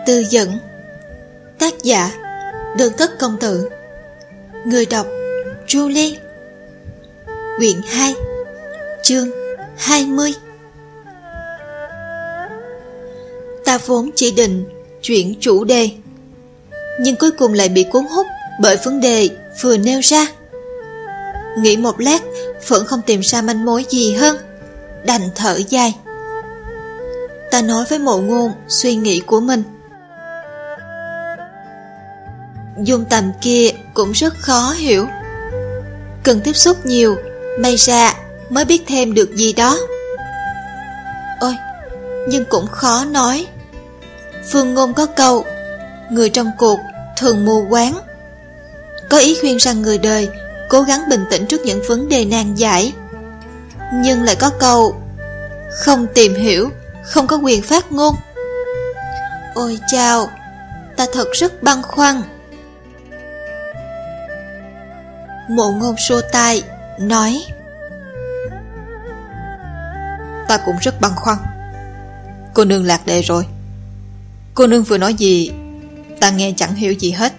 Tư dẫn. Tác giả Đường Thất Công Tử. Người đọc Julie. Quyển 2, chương 20. Ta vốn chỉ định chuyển chủ đề, nhưng cuối cùng lại bị cuốn hút bởi vấn đề vừa nêu ra. Nghĩ một lát vẫn không tìm ra manh mối gì hơn, đành thở dài. Ta nói với Mộ Ngôn suy nghĩ của mình. Dung Tầm kia cũng rất khó hiểu, cần tiếp xúc nhiều, may ra mới biết thêm được gì đó. Ôi, nhưng cũng khó nói. Phương Ngôn có câu, người trong cuộc thường mù quáng, có ý khuyên rằng người đời cố gắng bình tĩnh trước những vấn đề nan giải. Nhưng lại có câu, không tìm hiểu không có quyền phát ngôn. Ôi chao, ta thật rất băn khoăn. Mộ Ngôn xua tay nói, ta cũng rất băn khoăn. Cô nương lạc đề rồi. Cô nương vừa nói gì ta nghe chẳng hiểu gì hết.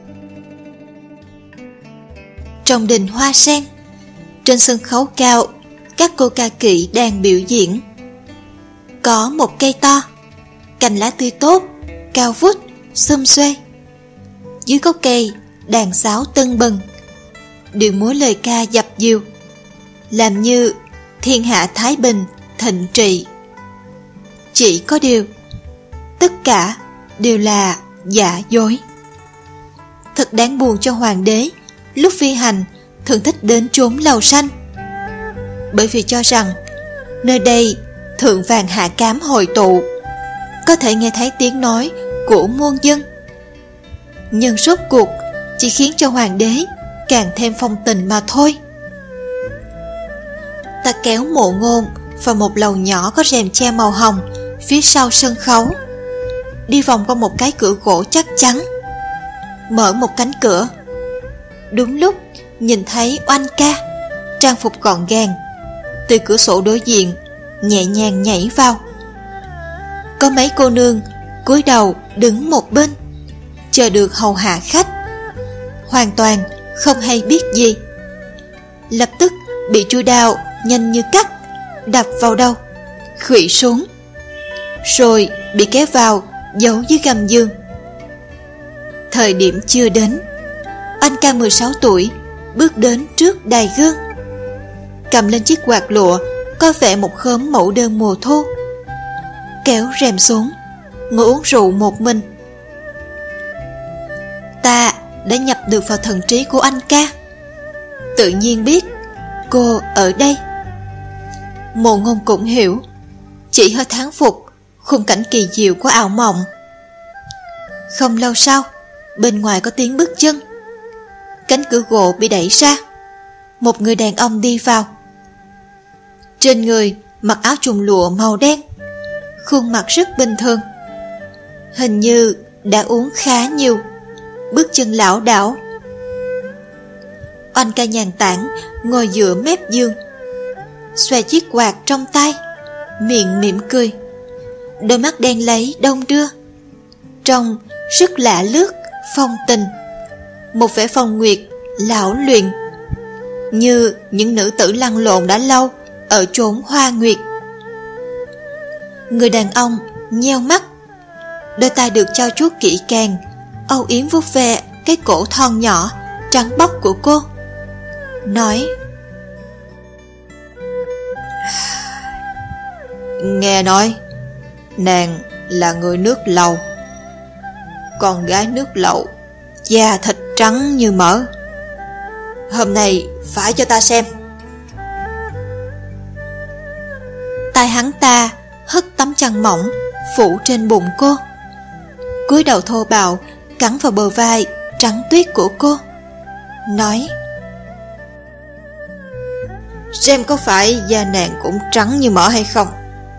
Trong đình Hoa Sen, trên sân khấu cao, các cô ca kỵ đang biểu diễn. Có một cây to, cành lá tươi tốt, cao vút, xum xuê. Dưới gốc cây, đàn sáo tưng bừng, điệu múa lời ca dập dìu, làm như thiên hạ thái bình, thịnh trị. Chỉ có điều, tất cả đều là giả dối. Thật đáng buồn cho hoàng đế lúc phi hành thường thích đến chốn lầu xanh, bởi vì cho rằng nơi đây thượng vàng hạ cám hội tụ, có thể nghe thấy tiếng nói của muôn dân. Nhưng rốt cuộc chỉ khiến cho hoàng đế càng thêm phong tình mà thôi. Ta kéo Mộ Ngôn vào một lầu nhỏ có rèm che màu hồng phía sau sân khấu, đi vòng qua một cái cửa gỗ chắc chắn, mở một cánh cửa. Đúng lúc nhìn thấy Oanh ca, trang phục gọn gàng, từ cửa sổ đối diện nhẹ nhàng nhảy vào. Có mấy cô nương cúi đầu đứng một bên, chờ được hầu hạ khách, hoàn toàn không hay biết gì. Lập tức bị chui đao nhanh như cắt đập vào đầu, khuỵu xuống, rồi bị kéo vào giấu dưới gầm giường. Thời điểm chưa đến, anh ca 16 tuổi bước đến trước đài gương, cầm lên chiếc quạt lụa có vẻ một khóm mẫu đơn mùa thu, kéo rèm xuống, ngồi uống rượu một mình. Ta đã nhập được vào thần trí của anh ca, tự nhiên biết cô ở đây. Mộ Ngôn cũng hiểu, chỉ hơi thán phục khung cảnh kỳ diệu của ảo mộng. Không lâu sau, bên ngoài có tiếng bước chân, cánh cửa gỗ bị đẩy ra, một người đàn ông đi vào. Trên người mặc áo trùng lụa màu đen, khuôn mặt rất bình thường, hình như đã uống khá nhiều, bước chân lảo đảo. Oanh ca nhàn tản ngồi giữa mép giường, xoay chiếc quạt trong tay, miệng mỉm cười, đôi mắt đen láy đông đưa, trông rất lạ lướt, phong tình, một vẻ phong nguyệt lão luyện, như những nữ tử lăn lộn đã lâu ở chốn hoa nguyệt. Người đàn ông nheo mắt, đôi tay được trau chuốt kỹ càng, âu yếm vuốt ve cái cổ thon nhỏ trắng bóc của cô, nói: Nghe nói nàng là người nước Lầu, con gái nước Lầu, da thịt trắng như mỡ. Hôm nay phải cho ta xem. Tai hắn ta hất tấm chăn mỏng phủ trên bụng cô, cúi đầu thô bạo cắn vào bờ vai trắng tuyết của cô, nói: Xem có phải da nàng cũng trắng như mỡ hay không.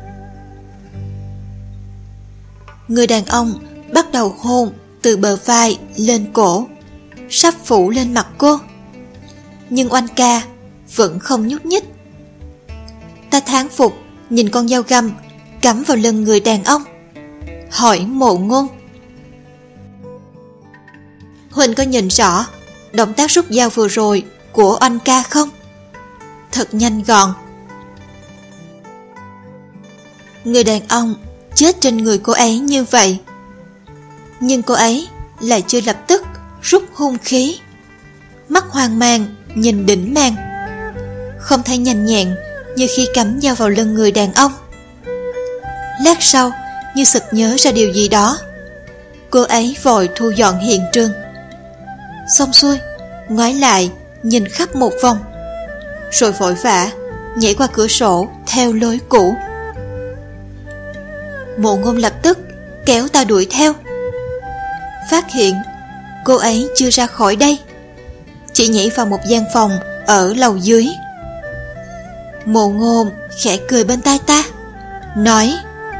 Người đàn ông bắt đầu hôn từ bờ vai lên cổ, sắp phủ lên mặt cô. Nhưng Oanh ca vẫn không nhúc nhích. Ta thán phục nhìn con dao găm cắm vào lưng người đàn ông, hỏi Mộ Ngôn: Huỳnh có nhìn rõ động tác rút dao vừa rồi của anh ca không? Thật nhanh gọn. Người đàn ông chết trên người cô ấy như vậy, nhưng cô ấy lại chưa lập tức rút hung khí. Mắt hoang mang nhìn đỉnh mang, không thấy nhanh nhẹn như khi cắm dao vào lưng người đàn ông. Lát sau, như sực nhớ ra điều gì đó, cô ấy vội thu dọn hiện trường. Xong xuôi, ngoái lại nhìn khắp một vòng, rồi vội vã nhảy qua cửa sổ theo lối cũ. Mộ Ngôn lập tức kéo ta đuổi theo. Phát hiện cô ấy chưa ra khỏi đây, chỉ nhảy vào một gian phòng ở lầu dưới. Mộ Ngôn khẽ cười bên tai ta, nói: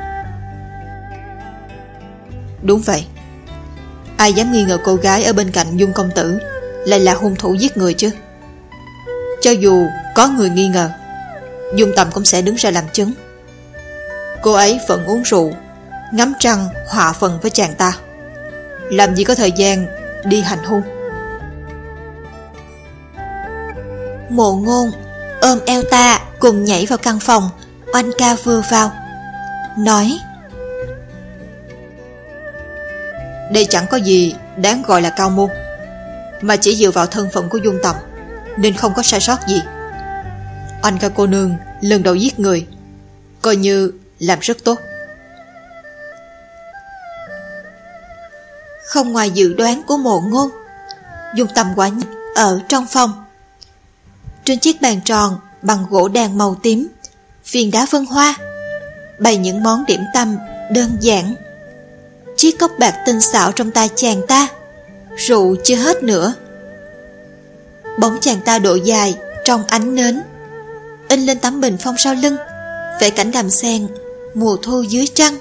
Đúng vậy, ai dám nghi ngờ cô gái ở bên cạnh Dung công tử lại là hung thủ giết người chứ? Cho dù có người nghi ngờ, Dung Tầm cũng sẽ đứng ra làm chứng. Cô ấy vẫn uống rượu, ngắm trăng hòa phần với chàng ta, làm gì có thời gian đi hành hung. Mộ Ngôn ôm eo ta cùng nhảy vào căn phòng oanh ca vừa vào, nói: Đây chẳng có gì đáng gọi là cao môn, mà chỉ dựa vào thân phận của Dung Tầm nên không có sai sót gì. Oanh ca cô nương lần đầu giết người, coi như làm rất tốt. Không ngoài dự đoán của Mộ Ngôn, Dung Tầm quả nhiên ở trong phòng. Trên chiếc bàn tròn bằng gỗ đàn màu tím, viên đá vân hoa, bày những món điểm tâm đơn giản. Chiếc cốc bạc tinh xảo trong tay chàng ta, rượu chưa hết nữa. Bóng chàng ta độ dài trong ánh nến, in lên tấm bình phong sau lưng, vẽ cảnh đầm sen mùa thu dưới trăng.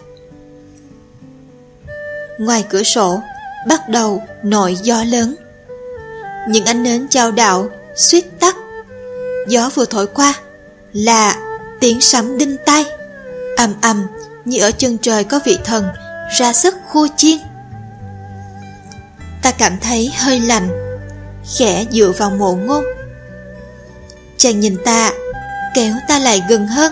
Ngoài cửa sổ bắt đầu nổi gió lớn, những ánh nến chao đảo suýt tắt. Gió vừa thổi qua là tiếng sấm đinh tai, ầm ầm như ở chân trời có vị thần ra sức khua chiên. Ta cảm thấy hơi lạnh, khẽ dựa vào Mộ Ngôn. Chàng nhìn ta, kéo ta lại gần hơn.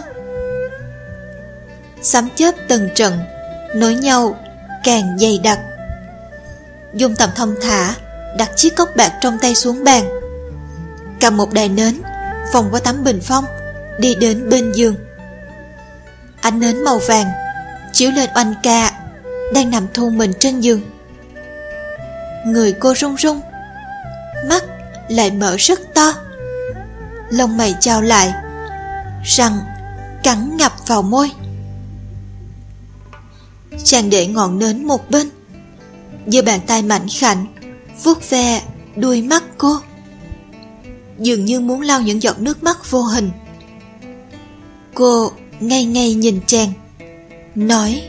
Sấm chớp từng trận nối nhau càng dày đặc. Dung Tầm thông thả đặt chiếc cốc bạc trong tay xuống bàn, cầm một đài nến vòng qua tấm bình phong, đi đến bên giường. Ánh nến màu vàng chiếu lên oanh ca đang nằm thu mình trên giường. Người cô run run, mắt lại mở rất to, lông mày chao lại, răng cắn ngập vào môi. Chàng để ngọn nến một bên, giơ bàn tay mảnh khảnh vuốt ve đuôi mắt cô, dường như muốn lau những giọt nước mắt vô hình. Cô ngây ngây nhìn chàng, nói: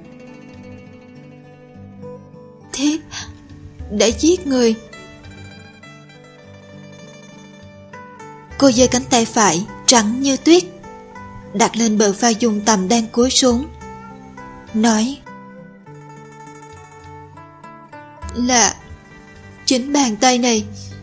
Thiếp đã giết người. Cô giơ cánh tay phải trắng như tuyết đặt lên bờ vai Dung Tầm đang cúi xuống, nói: Là chính bàn tay này.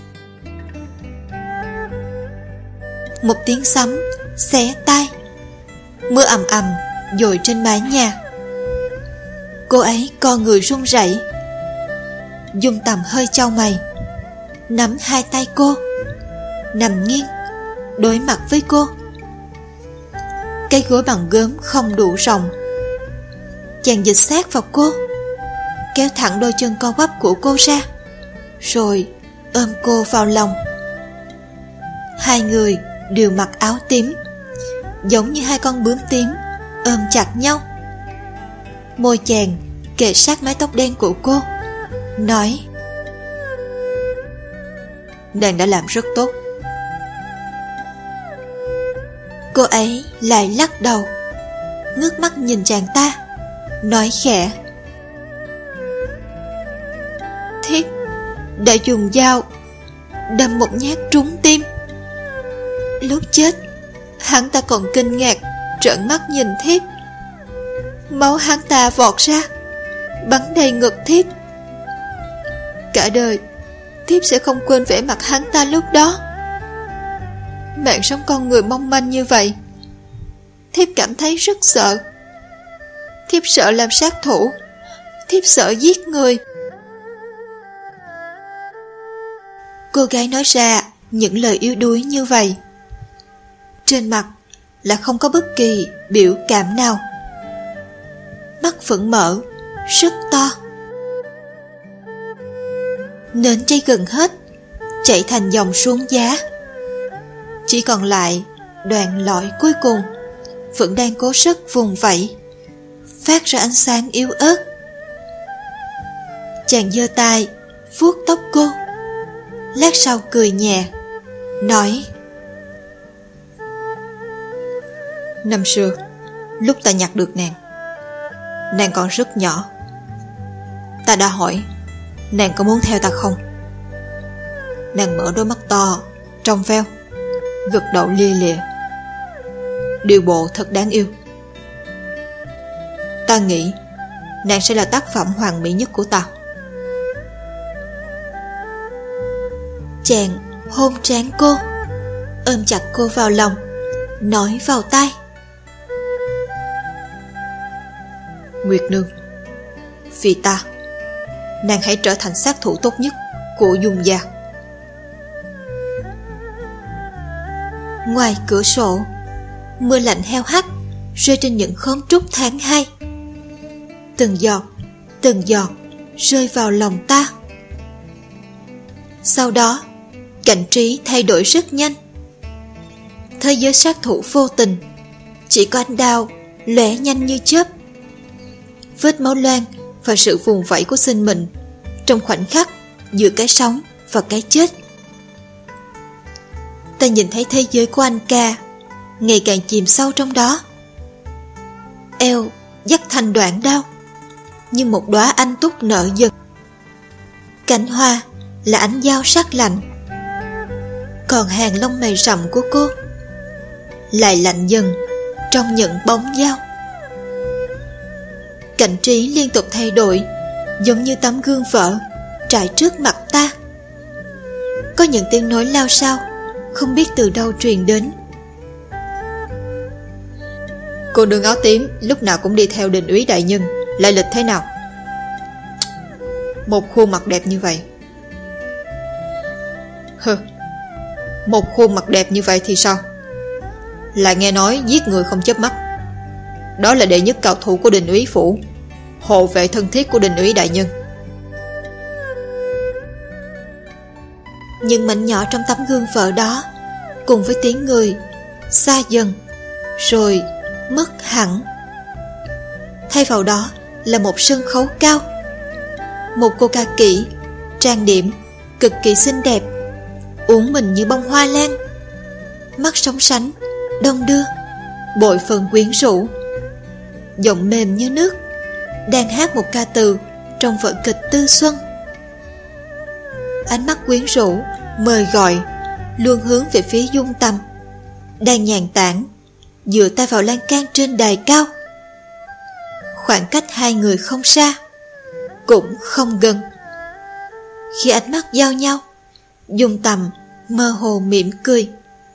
Một tiếng sấm xé tai, mưa ầm ầm dội trên mái nhà. Cô ấy co người run rẩy. Dung Tầm hơi chau mày, nắm hai tay cô, nằm nghiêng đối mặt với cô. Cái gối bằng gốm không đủ rộng. Chàng dịch sát vào cô, kéo thẳng đôi chân co quắp của cô ra, rồi ôm cô vào lòng. Hai người đều mặc áo tím, giống như hai con bướm tím ôm chặt nhau. Môi chàng kề sát mái tóc đen của cô, nói: Nàng đã làm rất tốt. Cô ấy lại lắc đầu, ngước mắt nhìn chàng ta, nói khẽ: Thiếp đã dùng dao đâm một nhát trúng tim. Lúc chết, hắn ta còn kinh ngạc trợn mắt nhìn thiếp. Máu hắn ta vọt ra, bắn đầy ngực thiếp. Cả đời thiếp sẽ không quên vẻ mặt hắn ta lúc đó. Mạng sống con người mong manh như vậy, thiếp cảm thấy rất sợ. Thiếp sợ làm sát thủ, thiếp sợ giết người. Cô gái nói ra những lời yếu đuối như vậy, trên mặt là không có bất kỳ biểu cảm nào. Mắt vẫn mở, rất to. Nến cháy gần hết, chảy thành dòng xuống giá. Chỉ còn lại đoạn lõi cuối cùng vẫn đang cố sức vùng vẫy, phát ra ánh sáng yếu ớt. Chàng giơ tay vuốt tóc cô, lát sau cười nhẹ, nói: Năm xưa, lúc ta nhặt được nàng còn rất nhỏ. Ta đã hỏi nàng có muốn theo ta không. Nàng mở đôi mắt to, trong veo, gật đầu lia lịa. Điều bộ thật đáng yêu. Ta nghĩ nàng sẽ là tác phẩm hoàn mỹ nhất của ta. Chàng hôn trán cô, ôm chặt cô vào lòng, nói vào tai: Nguyệt nương, vì ta, nàng hãy trở thành sát thủ tốt nhất của Dung gia. Ngoài cửa sổ, mưa lạnh heo hắt rơi trên những khóm trúc tháng 2. Từng giọt rơi vào lòng ta. Sau đó, cảnh trí thay đổi rất nhanh. Thế giới sát thủ vô tình, chỉ có ánh đao lóe nhanh như chớp. Vết máu loang và sự vùng vẫy của sinh mệnh trong khoảnh khắc giữa cái sống và cái chết. Ta nhìn thấy thế giới của anh ca ngày càng chìm sâu trong đó. Eo dắt thành đoạn đao, như một đóa anh túc nở dần. Cánh hoa là ánh dao sắc lạnh, còn hàng lông mày rậm của cô lại lạnh dần trong những bóng dao. Cảnh trí liên tục thay đổi, giống như tấm gương vỡ trải trước mặt ta. Có những tiếng nói lao xao không biết từ đâu truyền đến. Cô nương áo tím lúc nào cũng đi theo Đình úy đại nhân, lại lịch thế nào? Một khuôn mặt đẹp như vậy. Một khuôn mặt đẹp như vậy thì sao? Lại nghe nói giết người không chớp mắt. Đó là đệ nhất cao thủ của Đình úy phủ, hộ vệ thân thiết của Đình úy đại nhân. Nhưng mảnh nhỏ trong tấm gương vỡ đó, cùng với tiếng người xa dần rồi mất hẳn. Thay vào đó là một sân khấu cao. Một cô ca kỹ, trang điểm, cực kỳ xinh đẹp, uốn mình như bông hoa lan, mắt sóng sánh, đông đưa, bội phần quyến rũ, giọng mềm như nước, đang hát một ca từ trong vở kịch Tư Xuân. Ánh mắt quyến rũ, mời gọi, luôn hướng về phía Dung Tâm, đang nhàn tản, dựa tay vào lan can trên đài cao. Khoảng cách hai người không xa, cũng không gần. Khi ánh mắt giao nhau, Dung Tâm mơ hồ mỉm cười.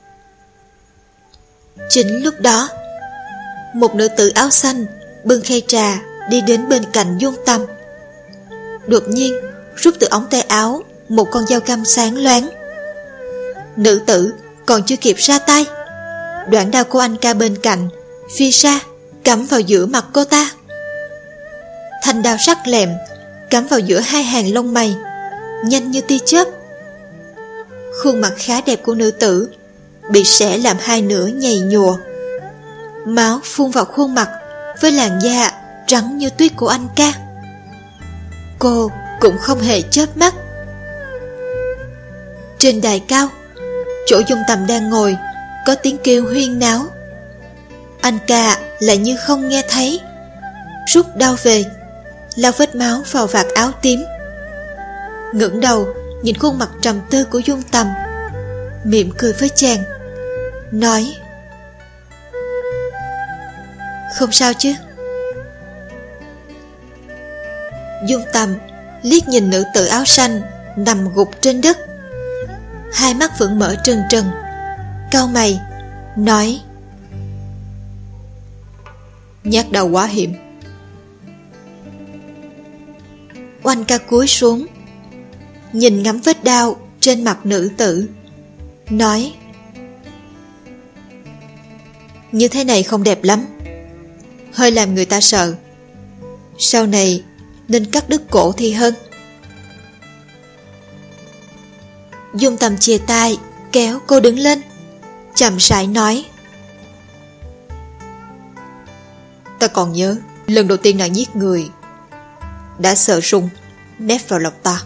Chính lúc đó, một nữ tử áo xanh bưng khay trà đi đến bên cạnh Dung Tâm. Đột nhiên rút từ ống tay áo một con dao găm sáng loáng. Nữ tử còn chưa kịp ra tay, đoạn đao của anh ca bên cạnh phi ra, cắm vào giữa mặt cô ta. Thanh đao sắc lẹm cắm vào giữa hai hàng lông mày, nhanh như tia chớp. Khuôn mặt khá đẹp của nữ tử bị xẻ làm hai nửa nhầy nhụa. Máu phun vào khuôn mặt với làn da trắng như tuyết của anh ca. Cô cũng không hề chớp mắt. Trên đài cao, chỗ Dung Tâm đang ngồi, có tiếng kêu huyên náo. Anh ca lại như không nghe thấy, rút đao về, lau vết máu vào vạt áo tím, ngẩng đầu nhìn khuôn mặt trầm tư của Dung Tâm, mỉm cười với chàng, nói: Không sao chứ? Dung Tâm liếc nhìn nữ tử áo xanh nằm gục trên đất. Hai mắt vẫn mở trừng trừng, cau mày nói: Nhát đau quá hiểm. Oanh ca cúi xuống, nhìn ngắm vết đau trên mặt nữ tử, nói: Như thế này không đẹp lắm, hơi làm người ta sợ. Sau này nên cắt đứt cổ thì hơn. Dung Tầm chìa tay kéo cô đứng lên, chậm rãi nói: Ta còn nhớ lần đầu tiên nàng giết người đã sợ run nép vào lòng ta.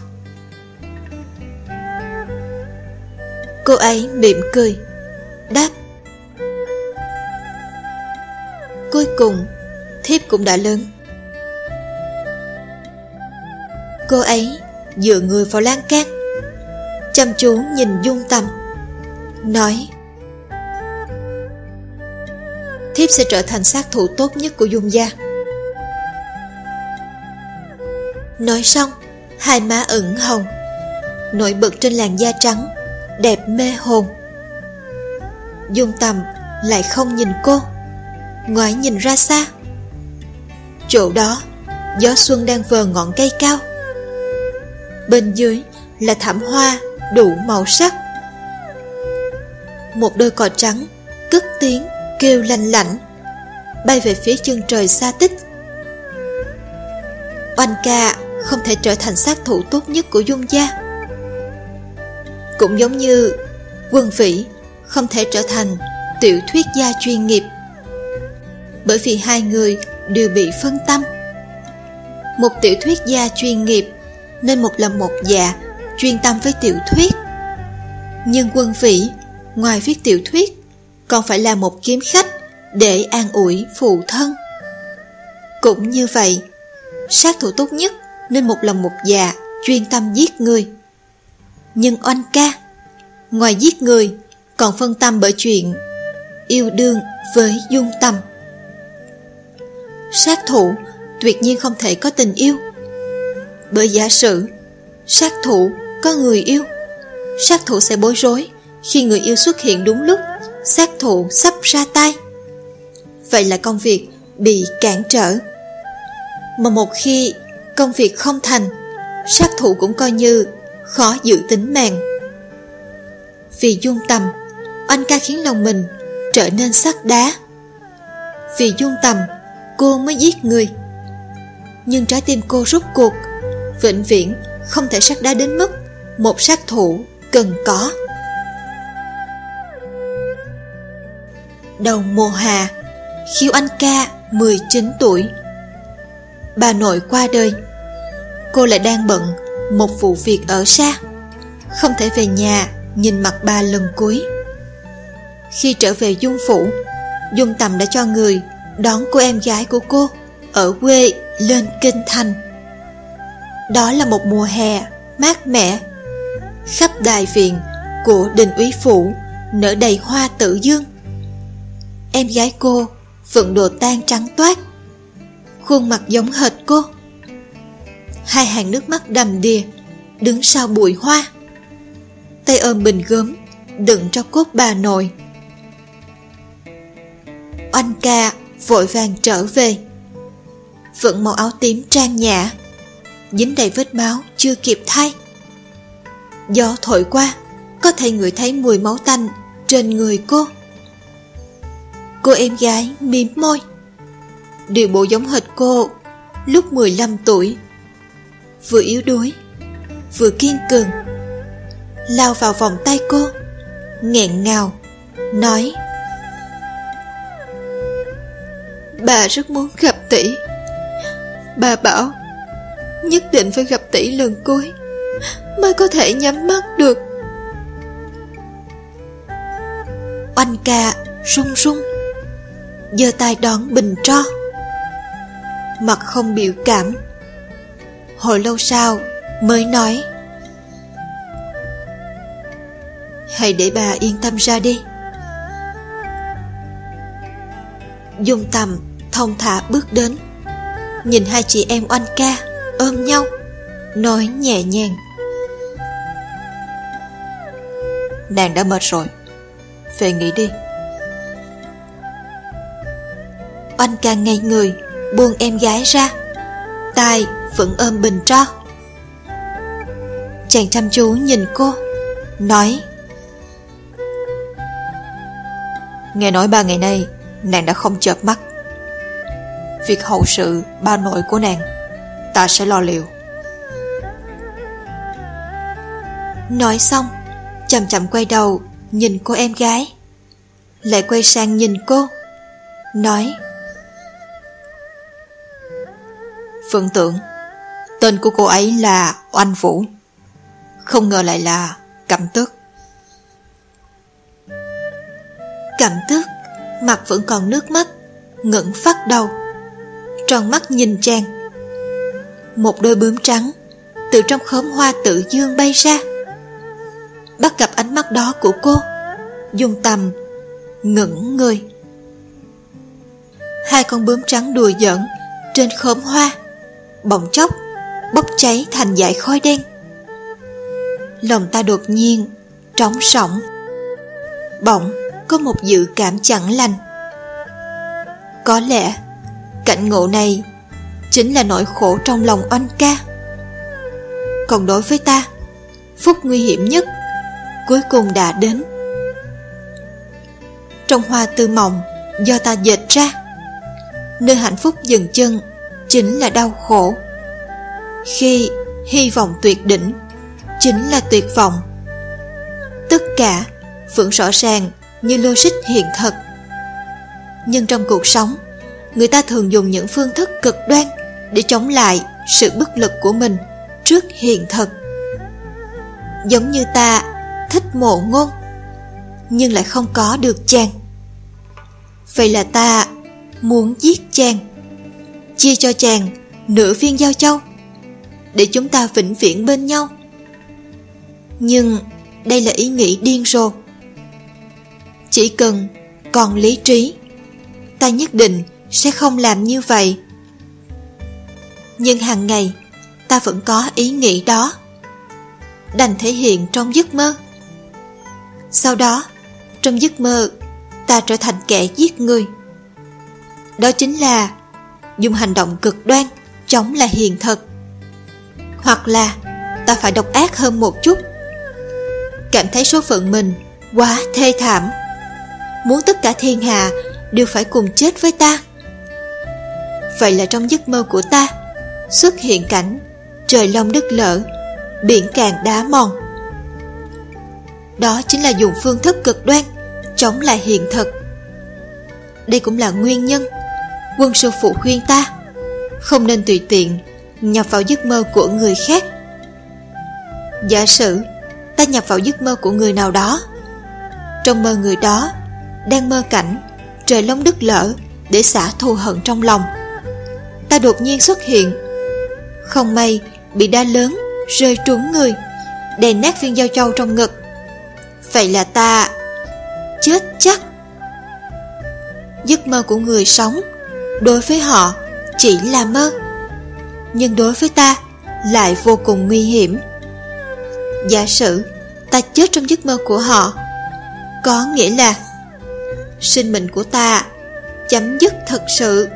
Cô ấy mỉm cười đáp: Cuối cùng thiếp cũng đã lớn. Cô ấy dựa người vào lan can, chăm chú nhìn Dung Tầm, nói: Thiếp sẽ trở thành sát thủ tốt nhất của Dung gia. Nói xong, hai má ửng hồng, nổi bật trên làn da trắng đẹp mê hồn. Dung Tầm lại không nhìn cô, ngoái nhìn ra xa. Chỗ đó gió xuân đang vờ ngọn cây cao, bên dưới là thảm hoa đủ màu sắc. Một đôi cò trắng cất tiếng kêu lanh lảnh, bay về phía chân trời xa tích. Oanh ca không thể trở thành sát thủ tốt nhất của Dung gia, cũng giống như Quân Vĩ không thể trở thành tiểu thuyết gia chuyên nghiệp, bởi vì hai người đều bị phân tâm. Một tiểu thuyết gia chuyên nghiệp nên một lòng một dạ chuyên tâm với tiểu thuyết, nhưng Quân Vĩ ngoài viết tiểu thuyết còn phải là một kiếm khách để an ủi phụ thân. Cũng như vậy, sát thủ tốt nhất nên một lòng một dạ chuyên tâm giết người, nhưng Oanh ca ngoài giết người còn phân tâm bởi chuyện yêu đương với Dung Tầm. Sát thủ tuyệt nhiên không thể có tình yêu, bởi giả sử sát thủ có người yêu, sát thủ sẽ bối rối khi người yêu xuất hiện đúng lúc sát thủ sắp ra tay. Vậy là công việc bị cản trở, mà một khi công việc không thành, sát thủ cũng coi như khó giữ tính mạng. Vì Dung Tầm, Oanh ca khiến lòng mình trở nên sắt đá. Vì Dung Tầm, cô mới giết người, nhưng trái tim cô rốt cuộc vĩnh viễn không thể sắt đá đến mức một sát thủ cần có. Đầu mùa hạ, khi Oanh ca 19 tuổi, bà nội qua đời. Cô lại đang bận một vụ việc ở xa, không thể về nhà nhìn mặt bà lần cuối. Khi trở về Dung phủ, Dung Tầm đã cho người đón cô em gái của cô ở quê lên kinh thành. Đó là một mùa hè mát mẻ, khắp đại viện của đình úy phủ nở đầy hoa tự dương. Em gái cô vận đồ tang trắng toát, khuôn mặt giống hệt cô. Hai hàng nước mắt đầm đìa đứng sau bụi hoa, tay ôm bình gốm đựng tro cốt bà nội. Oanh ca vội vàng trở về, vẫn màu áo tím trang nhã, dính đầy vết máu chưa kịp thay. Gió thổi qua, có thể ngửi thấy mùi máu tanh trên người cô. Cô em gái mím môi, điều bộ giống hệt cô lúc 15 tuổi, vừa yếu đuối vừa kiên cường, lao vào vòng tay cô, nghẹn ngào nói: Bà rất muốn gặp tỷ. Bà bảo nhất định phải gặp tỷ lần cuối mới có thể nhắm mắt được. Oanh ca run run, giơ tay đón bình tro, mặt không biểu cảm. Hồi lâu sau mới nói: Hãy để bà yên tâm ra đi. Dung Tầm thong thả bước đến, nhìn hai chị em Oanh ca ôm nhau, nói nhẹ nhàng: nàng đã mệt rồi, về nghỉ đi. Oanh ca ngây người, buông em gái ra, tay vẫn ôm bình tro. Chàng chăm chú nhìn cô, nói: Nghe nói 3 ngày nay nàng đã không chợp mắt. Việc hậu sự ba nội của nàng ta sẽ lo liệu. Nói xong, chậm chậm quay đầu nhìn cô em gái, lại quay sang nhìn cô, nói: Phượng Tượng, tên của cô ấy là Oanh Vũ, không ngờ lại là Cẩm Tước. Cẩm Tước mặt vẫn còn nước mắt, ngẩng phát đầu, tròn mắt nhìn chàng. Một đôi bướm trắng từ trong khóm hoa tự dương bay ra, bắt gặp ánh mắt đó của cô, dùng tầm ngẩng người. Hai con bướm trắng đùa giỡn trên khóm hoa, bỗng chốc bốc cháy thành dải khói đen. Lòng ta đột nhiên trống rỗng, bỗng có một dự cảm chẳng lành. Có lẽ cảnh ngộ này chính là nỗi khổ trong lòng Oanh ca. Còn đối với ta, phút nguy hiểm nhất cuối cùng đã đến. Trong hoa tư mộng do ta dệt ra, nơi hạnh phúc dừng chân chính là đau khổ. Khi hy vọng tuyệt đỉnh chính là tuyệt vọng. Tất cả vẫn rõ ràng như logic hiện thực. Nhưng trong cuộc sống, người ta thường dùng những phương thức cực đoan để chống lại sự bất lực của mình trước hiện thực. Giống như ta thích Mộ Ngôn, nhưng lại không có được chàng. Vậy là ta muốn giết chàng, chia cho chàng nửa viên giao châu, để chúng ta vĩnh viễn bên nhau. Nhưng đây là ý nghĩ điên rồ. Chỉ cần còn lý trí, ta nhất định sẽ không làm như vậy. Nhưng hàng ngày ta vẫn có ý nghĩ đó, đành thể hiện trong giấc mơ. Sau đó, trong giấc mơ, ta trở thành kẻ giết người. Đó chính là dùng hành động cực đoan chống lại hiện thực. Hoặc là ta phải độc ác hơn một chút, cảm thấy số phận mình quá thê thảm, muốn tất cả thiên hạ đều phải cùng chết với ta. Vậy là trong giấc mơ của ta xuất hiện cảnh trời long đất lở, biển cạn đá mòn. Đó chính là dùng phương thức cực đoan chống lại hiện thực. Đây cũng là nguyên nhân quân sư phụ khuyên ta không nên tùy tiện nhập vào giấc mơ của người khác. Giả sử ta nhập vào giấc mơ của người nào đó, trong mơ người đó đang mơ cảnh trời long đất lở để xả thù hận trong lòng. Ta đột nhiên xuất hiện, không may bị đá lớn rơi trúng người, đè nát viên giao châu trong ngực. Vậy là ta chết chắc. Giấc mơ của người sống đối với họ chỉ là mơ, nhưng đối với ta lại vô cùng nguy hiểm. Giả sử ta chết trong giấc mơ của họ, có nghĩa là sinh mệnh của ta chấm dứt thật sự.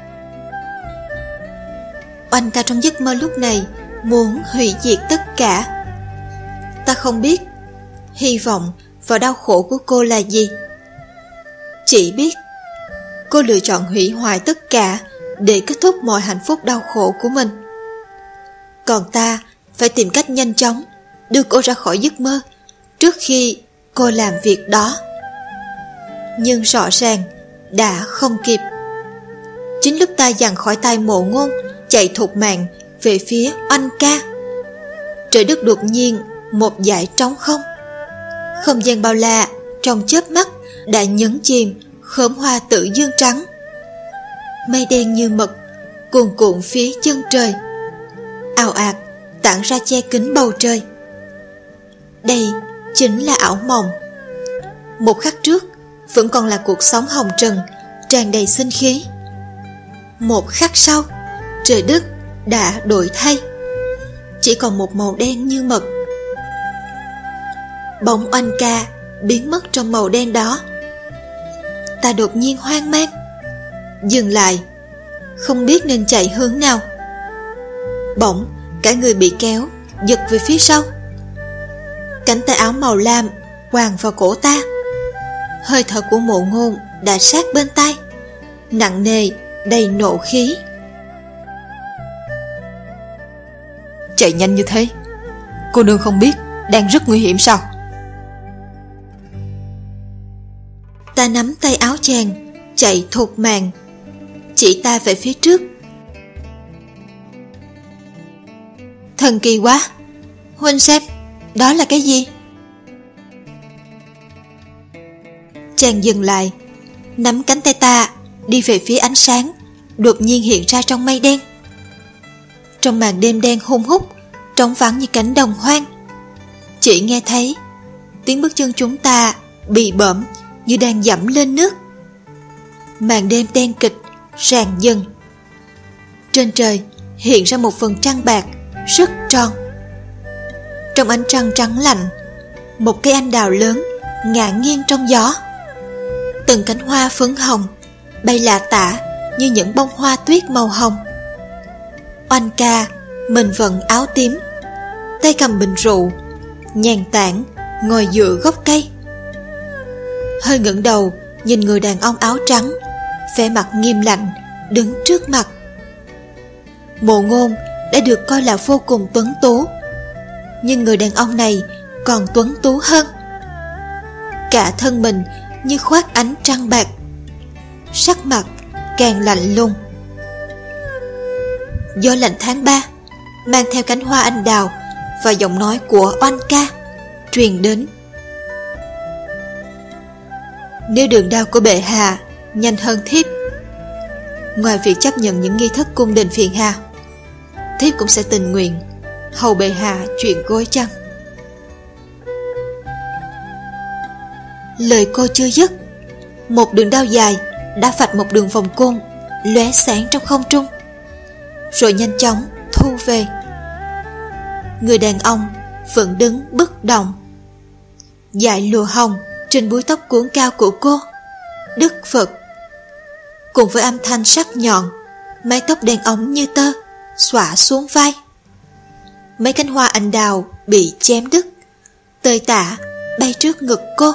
Oanh ca trong giấc mơ lúc này muốn hủy diệt tất cả. Ta không biết hy vọng và đau khổ của cô là gì, chỉ biết cô lựa chọn hủy hoại tất cả để kết thúc mọi hạnh phúc đau khổ của mình. Còn ta phải tìm cách nhanh chóng đưa cô ra khỏi giấc mơ trước khi cô làm việc đó. Nhưng rõ ràng đã không kịp. Chính lúc ta giằng khỏi tay Mộ Ngôn, chạy thục mạng về phía Oanh ca, trời đất đột nhiên một dải trống không. Không gian bao la trong chớp mắt đã nhấn chìm khóm hoa tự dương trắng. Mây đen như mực cuồn cuộn phía chân trời, ào ạt tản ra che kín bầu trời. Đây chính là ảo mộng. Một khắc trước vẫn còn là cuộc sống hồng trần tràn đầy sinh khí. Một khắc sau, trời đất đã đổi thay, chỉ còn một màu đen như mực. bóng oanh ca biến mất trong màu đen đó. Ta đột nhiên hoang mang, dừng lại, không biết nên chạy hướng nào. Bỗng cả người bị kéo giật về phía sau. Cánh tay áo màu lam quàng vào cổ ta. Hơi thở của Mộ Ngôn đã sát bên tai, nặng nề, đầy nộ khí. Chạy nhanh như thế, cô nương không biết đang rất nguy hiểm sao? Ta nắm tay áo chàng, chạy thục mạng, chỉ ta về phía trước. Thần kỳ quá, huynh xem, đó là cái gì? Chàng dừng lại, nắm cánh tay ta, đi về phía ánh sáng đột nhiên hiện ra trong mây đen. Trong màn đêm đen hun hút, trống vắng như cánh đồng hoang, chỉ nghe thấy tiếng bước chân chúng ta bị bợm như đang dẫm lên nước. Màn đêm đen kịch rạng dần. Trên trời hiện ra một phần trăng bạc rất tròn. Trong ánh trăng trắng lạnh, một cây anh đào lớn ngả nghiêng trong gió. Từng cánh hoa phấn hồng bay lả tả như những bông hoa tuyết màu hồng. Oanh ca mình vận áo tím, tay cầm bình rượu, nhàn tản ngồi dựa gốc cây. Hơi ngẩng đầu nhìn người đàn ông áo trắng, vẻ mặt nghiêm lạnh đứng trước mặt. Mộ Ngôn đã được coi là vô cùng tuấn tú, nhưng người đàn ông này còn tuấn tú hơn. Cả thân mình như khoác ánh trăng bạc, sắc mặt càng lạnh lùng. Gió lạnh tháng 3 mang theo cánh hoa anh đào và giọng nói của oanh ca truyền đến. Nếu đường đao của bệ hạ nhanh hơn thiếp, ngoài việc chấp nhận những nghi thức cung đình phiền hà, thiếp cũng sẽ tình nguyện hầu bệ hạ chuyện gối chăn. Lời cô chưa dứt, một đường đao dài đã vạch một đường vòng cung lóe sáng trong không trung, rồi nhanh chóng thu về. Người đàn ông vẫn đứng bất động. Dải lụa hồng trên búi tóc cuốn cao của cô đứt phật, cùng với âm thanh sắc nhọn, mái tóc đen ống như tơ xõa xuống vai. Mấy cánh hoa anh đào bị chém đứt, tơi tả bay trước ngực cô.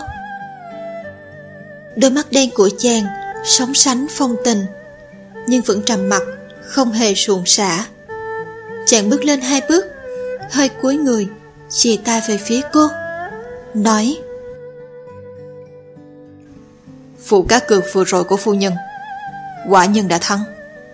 Đôi mắt đen của chàng sóng sánh phong tình, nhưng vẫn trầm mặc, không hề suồng sã. Chàng bước lên 2 bước, hơi cúi người, chìa tay về phía cô, nói: Vụ cá cược vừa rồi của phu nhân, quả nhân đã thắng.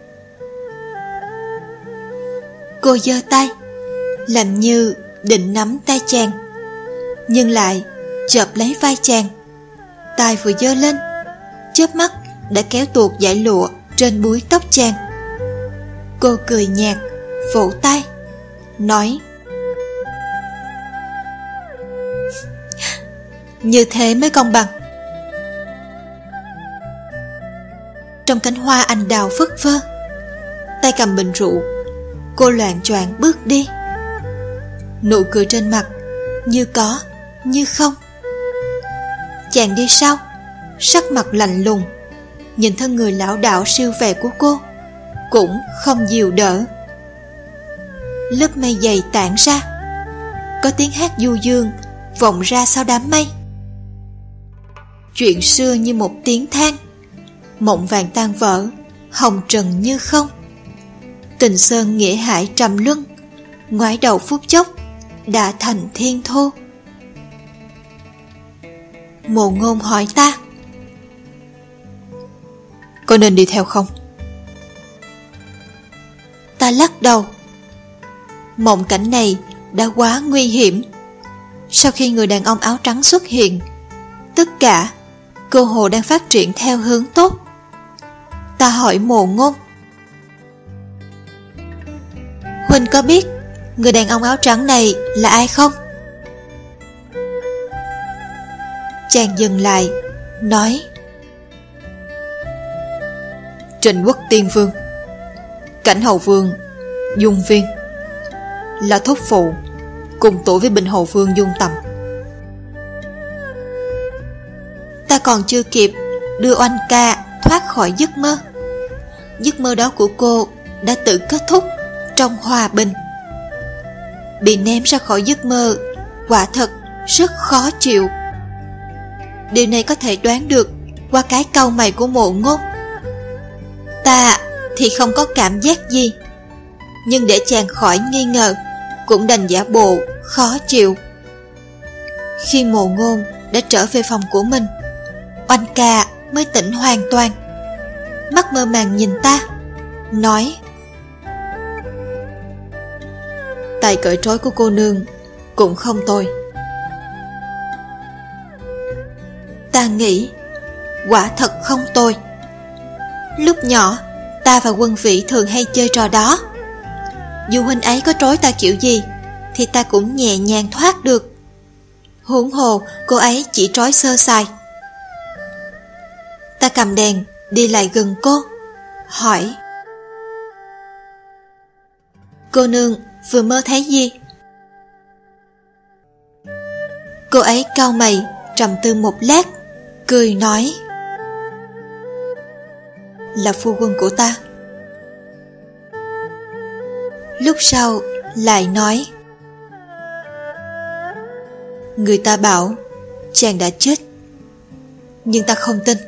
Cô giơ tay, làm như định nắm tay chàng, nhưng lại chộp lấy vai chàng. Tay vừa giơ lên, chớp mắt đã kéo tuột dải lụa trên búi tóc chàng. Cô cười nhạt, vỗ tay, nói: Như thế mới công bằng. Trong cánh hoa anh đào phất phơ, tay cầm bình rượu, cô loạng choạng bước đi. Nụ cười trên mặt như có như không. Chàng đi sau, sắc mặt lạnh lùng, nhìn thân người lão đảo siêu vẻ của cô cũng không dịu đỡ. Lớp mây dày tản ra, có tiếng hát du dương vọng ra sau đám mây. Chuyện xưa như một tiếng than, mộng vàng tan vỡ, hồng trần như không. Tình sơn nghĩa hải trầm luân, ngoái đầu phút chốc đã thành thiên thô. Mộ Ngôn hỏi ta: Có nên đi theo không? Ta lắc đầu. Mộng cảnh này đã quá nguy hiểm. Sau khi người đàn ông áo trắng xuất hiện, tất cả cơ hồ đang phát triển theo hướng tốt. Ta hỏi Mộ Ngôn: Huynh có biết người đàn ông áo trắng này là ai không? Chàng dừng lại, nói: Trịnh Quốc Tiên Vương, Cảnh Hầu Vương Dung Viên, là thúc phụ cùng tuổi với Bình Hầu Vương Dung Tầm. còn chưa kịp đưa Oanh ca thoát khỏi giấc mơ, giấc mơ đó của cô đã tự kết thúc trong hòa bình. Bị ném ra khỏi giấc mơ quả thật rất khó chịu. Điều này có thể đoán được qua cái cau mày của Mộ Ngôn. Ta thì không có cảm giác gì, nhưng để chàng khỏi nghi ngờ cũng đành giả bộ khó chịu. Khi Mộ Ngôn đã trở về phòng của mình, Oanh ca mới tỉnh hoàn toàn, mắt mơ màng nhìn ta, nói: Tài cởi trói của cô nương cũng không tồi. Ta nghĩ quả thật không tồi. Lúc nhỏ ta và Quân Vĩ thường hay chơi trò đó. Dù huynh ấy có trói ta kiểu gì thì ta cũng nhẹ nhàng thoát được. Huống hồ cô ấy chỉ trói sơ sài. Ta cầm đèn đi lại gần cô, hỏi: Cô nương vừa mơ thấy gì? Cô ấy cau mày trầm tư một lát, cười nói: Là phu quân của ta. Lúc sau lại nói: Người ta bảo chàng đã chết, nhưng ta không tin.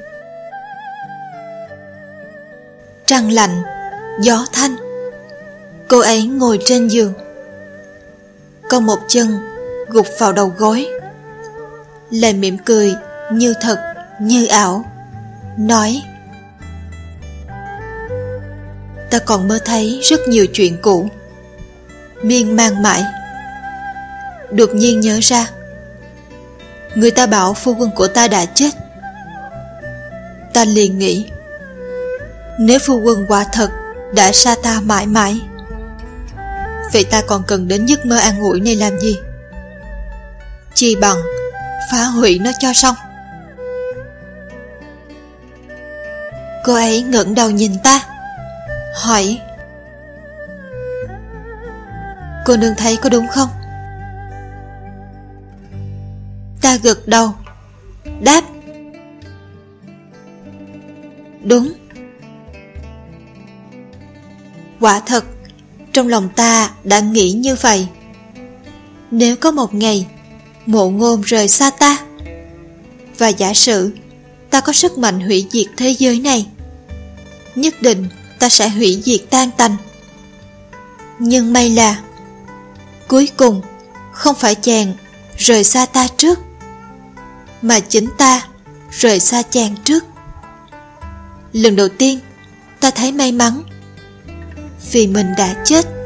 Trăng lạnh, gió thanh. Cô ấy ngồi trên giường, có một chân gục vào đầu gối, lại mỉm cười như thật như ảo, nói: Ta còn mơ thấy rất nhiều chuyện cũ, miên man mãi. Đột nhiên nhớ ra, người ta bảo phu quân của ta đã chết. Ta liền nghĩ, nếu phu quân quả thật đã xa ta mãi mãi, vậy ta còn cần đến giấc mơ an ủi này làm gì? Chi bằng phá hủy nó cho xong. Cô ấy ngẩng đầu nhìn ta, hỏi: Cô nương thấy có đúng không? Ta gật đầu, đáp: Đúng. Quả thật, trong lòng ta đã nghĩ như vậy. Nếu có một ngày Mộ Ngôn rời xa ta, và giả sử ta có sức mạnh hủy diệt thế giới này, nhất định ta sẽ hủy diệt tan tành. Nhưng may là cuối cùng không phải chàng rời xa ta trước, mà chính ta rời xa chàng trước. Lần đầu tiên ta thấy may mắn vì mình đã chết.